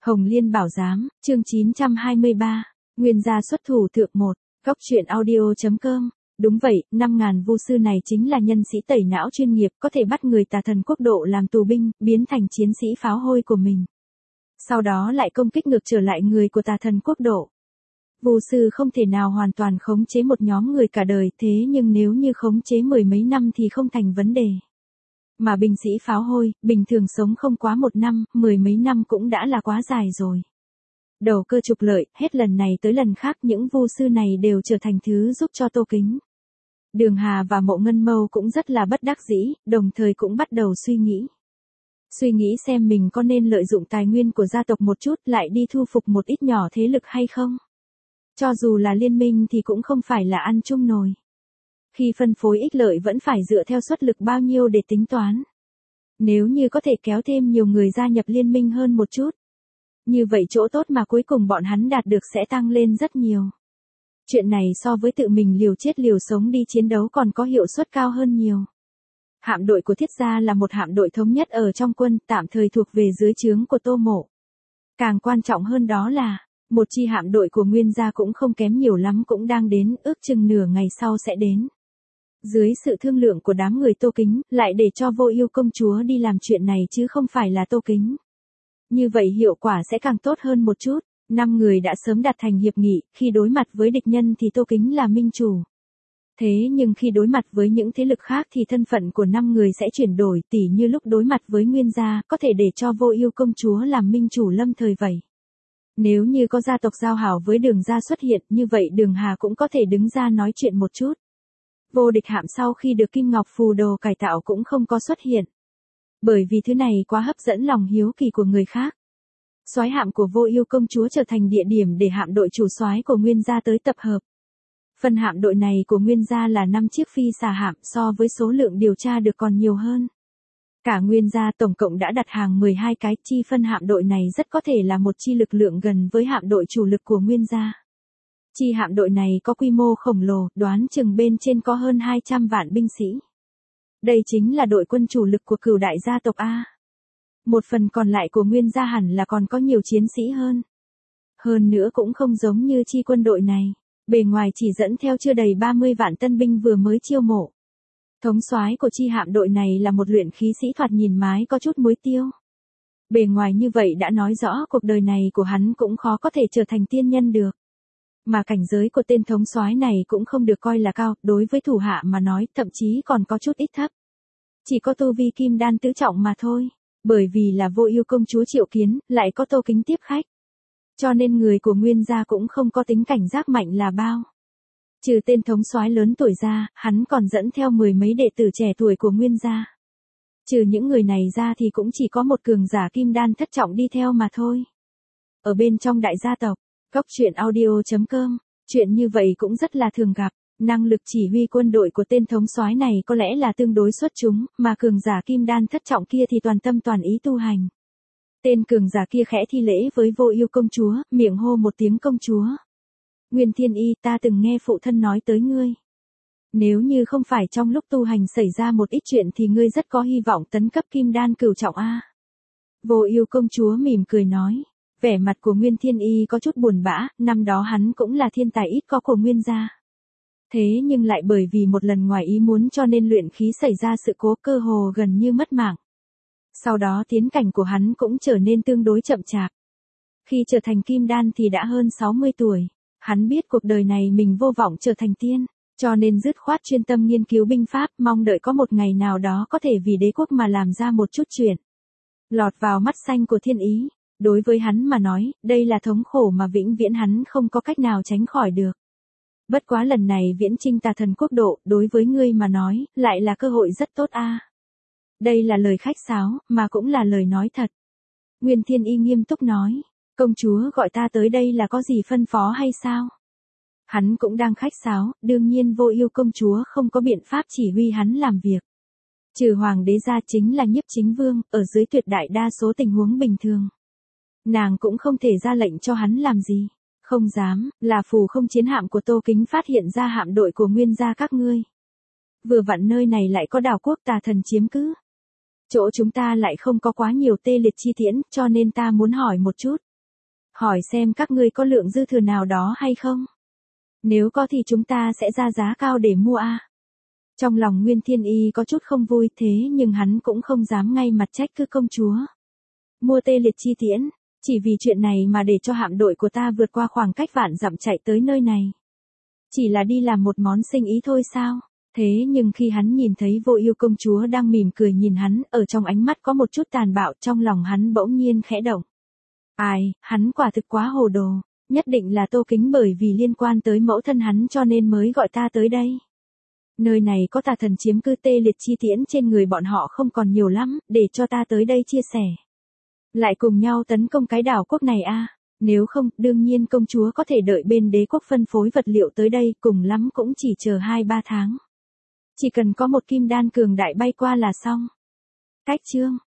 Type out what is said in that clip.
Hồng Liên Bảo Giám, chương 923, Nguyên gia xuất thủ thượng 1, góc truyện audio.com. Đúng vậy, 5.000 vu sư này chính là nhân sĩ tẩy não chuyên nghiệp, có thể bắt người Tà Thần Quốc độ làm tù binh, biến thành chiến sĩ pháo hôi của mình. Sau đó lại công kích ngược trở lại người của Tà Thần Quốc độ. Vu sư không thể nào hoàn toàn khống chế một nhóm người cả đời, thế nhưng nếu như khống chế mười mấy năm thì không thành vấn đề. Mà binh sĩ pháo hôi, bình thường sống không quá 1 năm, mười mấy năm cũng đã là quá dài rồi. Đầu cơ trục lợi, hết lần này tới lần khác những vu sư này đều trở thành thứ giúp cho Tô Kính. Đường Hà và Mộ Ngân Mâu cũng rất là bất đắc dĩ, đồng thời cũng bắt đầu suy nghĩ. Suy nghĩ xem mình có nên lợi dụng tài nguyên của gia tộc một chút lại đi thu phục một ít nhỏ thế lực hay không. Cho dù là liên minh thì cũng không phải là ăn chung nồi. Khi phân phối ích lợi vẫn phải dựa theo suất lực bao nhiêu để tính toán. Nếu như có thể kéo thêm nhiều người gia nhập liên minh hơn một chút. Như vậy chỗ tốt mà cuối cùng bọn hắn đạt được sẽ tăng lên rất nhiều. Chuyện này so với tự mình liều chết liều sống đi chiến đấu còn có hiệu suất cao hơn nhiều. Hạm đội của Thiết gia là một hạm đội thống nhất ở trong quân, tạm thời thuộc về dưới trướng của Tô Mộ. Càng quan trọng hơn đó là, một chi hạm đội của Nguyên gia cũng không kém nhiều lắm cũng đang đến, ước chừng nửa ngày sau sẽ đến. Dưới sự thương lượng của đám người Tô Kính, lại để cho Vô Ưu công chúa đi làm chuyện này chứ không phải là Tô Kính. Như vậy hiệu quả sẽ càng tốt hơn một chút. 5 người đã sớm đạt thành hiệp nghị, khi đối mặt với địch nhân thì Tô Kính là minh chủ. Thế nhưng khi đối mặt với những thế lực khác thì thân phận của 5 người sẽ chuyển đổi, tỉ như lúc đối mặt với Nguyên gia, có thể để cho Vô Ưu công chúa làm minh chủ lâm thời vậy. Nếu như có gia tộc giao hảo với Đường gia xuất hiện, như vậy Đường Hà cũng có thể đứng ra nói chuyện một chút. Vô địch hạm sau khi được Kim Ngọc Phù Đồ cải tạo cũng không có xuất hiện. Bởi vì thứ này quá hấp dẫn lòng hiếu kỳ của người khác. Soái hạm của Vô Ưu công chúa trở thành địa điểm để hạm đội chủ soái của Nguyên gia tới tập hợp. Phần hạm đội này của Nguyên gia là 5 chiếc phi xà hạm, so với số lượng điều tra được còn nhiều hơn. Cả Nguyên gia tổng cộng đã đặt hàng 12 cái, chi phân hạm đội này rất có thể là một chi lực lượng gần với hạm đội chủ lực của Nguyên gia. Chi hạm đội này có quy mô khổng lồ, đoán chừng bên trên có hơn 200 vạn binh sĩ. Đây chính là đội quân chủ lực của Cửu đại gia tộc A. Một phần còn lại của Nguyên gia hẳn là còn có nhiều chiến sĩ hơn. Hơn nữa cũng không giống như chi quân đội này, bề ngoài chỉ dẫn theo chưa đầy 30 vạn tân binh vừa mới chiêu mộ. Thống soái của chi hạm đội này là một luyện khí sĩ thoạt nhìn mái có chút muối tiêu. Bề ngoài như vậy đã nói rõ cuộc đời này của hắn cũng khó có thể trở thành tiên nhân được. Mà cảnh giới của tên thống soái này cũng không được coi là cao, đối với thủ hạ mà nói, thậm chí còn có chút ít thấp. Chỉ có tu vi kim đan tứ trọng mà thôi, bởi vì là Vô Ưu công chúa triệu kiến, lại có Tô Kính tiếp khách. Cho nên người của Nguyên gia cũng không có tính cảnh giác mạnh là bao. Trừ tên thống soái lớn tuổi ra, hắn còn dẫn theo 10 mấy đệ tử trẻ tuổi của Nguyên gia. Trừ những người này ra thì cũng chỉ có một cường giả kim đan thất trọng đi theo mà thôi. Ở bên trong đại gia tộc, góc truyện audio.com, chuyện như vậy cũng rất là thường gặp. Năng lực chỉ huy quân đội của tên thống soái này có lẽ là tương đối xuất chúng, mà cường giả kim đan thất trọng kia thì toàn tâm toàn ý tu hành. Tên cường giả kia khẽ thi lễ với Vô Ưu công chúa, miệng hô một tiếng công chúa. Nguyên Thiên Y, ta từng nghe phụ thân nói tới ngươi. Nếu như không phải trong lúc tu hành xảy ra một ít chuyện thì ngươi rất có hy vọng tấn cấp kim đan cửu trọng A. Vô Ưu công chúa mỉm cười nói. Vẻ mặt của Nguyên Thiên Y có chút buồn bã, năm đó hắn cũng là thiên tài ít có của Nguyên gia. Thế nhưng lại bởi vì một lần ngoài ý muốn cho nên luyện khí xảy ra sự cố, cơ hồ gần như mất mạng. Sau đó tiến cảnh của hắn cũng trở nên tương đối chậm chạp. Khi trở thành kim đan thì đã hơn 60 tuổi. Hắn biết cuộc đời này mình vô vọng trở thành tiên, cho nên dứt khoát chuyên tâm nghiên cứu binh pháp, mong đợi có một ngày nào đó có thể vì đế quốc mà làm ra một chút chuyện. Lọt vào mắt xanh của thiên ý, đối với hắn mà nói, đây là thống khổ mà vĩnh viễn hắn không có cách nào tránh khỏi được. Bất quá lần này viễn chinh Tà Thần Quốc độ, đối với ngươi mà nói, lại là cơ hội rất tốt a. Đây là lời khách sáo, mà cũng là lời nói thật. Nguyên Thiên Y nghiêm túc nói, công chúa gọi ta tới đây là có gì phân phó hay sao? Hắn cũng đang khách sáo, đương nhiên Vô Ưu công chúa không có biện pháp chỉ huy hắn làm việc. Trừ hoàng đế ra chính là Nhiếp Chính Vương, ở dưới tuyệt đại đa số tình huống bình thường. Nàng cũng không thể ra lệnh cho hắn làm gì. Không dám, là phù không chiến hạm của Tô Kính phát hiện ra hạm đội của Nguyên gia các ngươi. Vừa vặn nơi này lại có đảo quốc tà thần chiếm cứ. Chỗ chúng ta lại không có quá nhiều tê liệt chi tiễn, cho nên ta muốn hỏi một chút. Hỏi xem các ngươi có lượng dư thừa nào đó hay không? Nếu có thì chúng ta sẽ ra giá cao để mua a. Trong lòng Nguyên Thiên Y có chút không vui thế nhưng hắn cũng không dám ngay mặt trách cứ công chúa. Mua tê liệt chi tiễn, chỉ vì chuyện này mà để cho hạm đội của ta vượt qua khoảng cách vạn dặm chạy tới nơi này. Chỉ là đi làm một món sinh ý thôi sao? Thế nhưng khi hắn nhìn thấy Vô Ưu công chúa đang mỉm cười nhìn hắn, ở trong ánh mắt có một chút tàn bạo, trong lòng hắn bỗng nhiên khẽ động. Ai, hắn quả thực quá hồ đồ, nhất định là Tô Kính bởi vì liên quan tới mẫu thân hắn cho nên mới gọi ta tới đây. Nơi này có tà thần chiếm cư, tê liệt chi tiễn trên người bọn họ không còn nhiều lắm, để cho ta tới đây chia sẻ. Lại cùng nhau tấn công cái đảo quốc này a. Nếu không, đương nhiên công chúa có thể đợi bên đế quốc phân phối vật liệu tới đây, cùng lắm cũng chỉ chờ 2-3 tháng. Chỉ cần có một kim đan cường đại bay qua là xong. Cách chương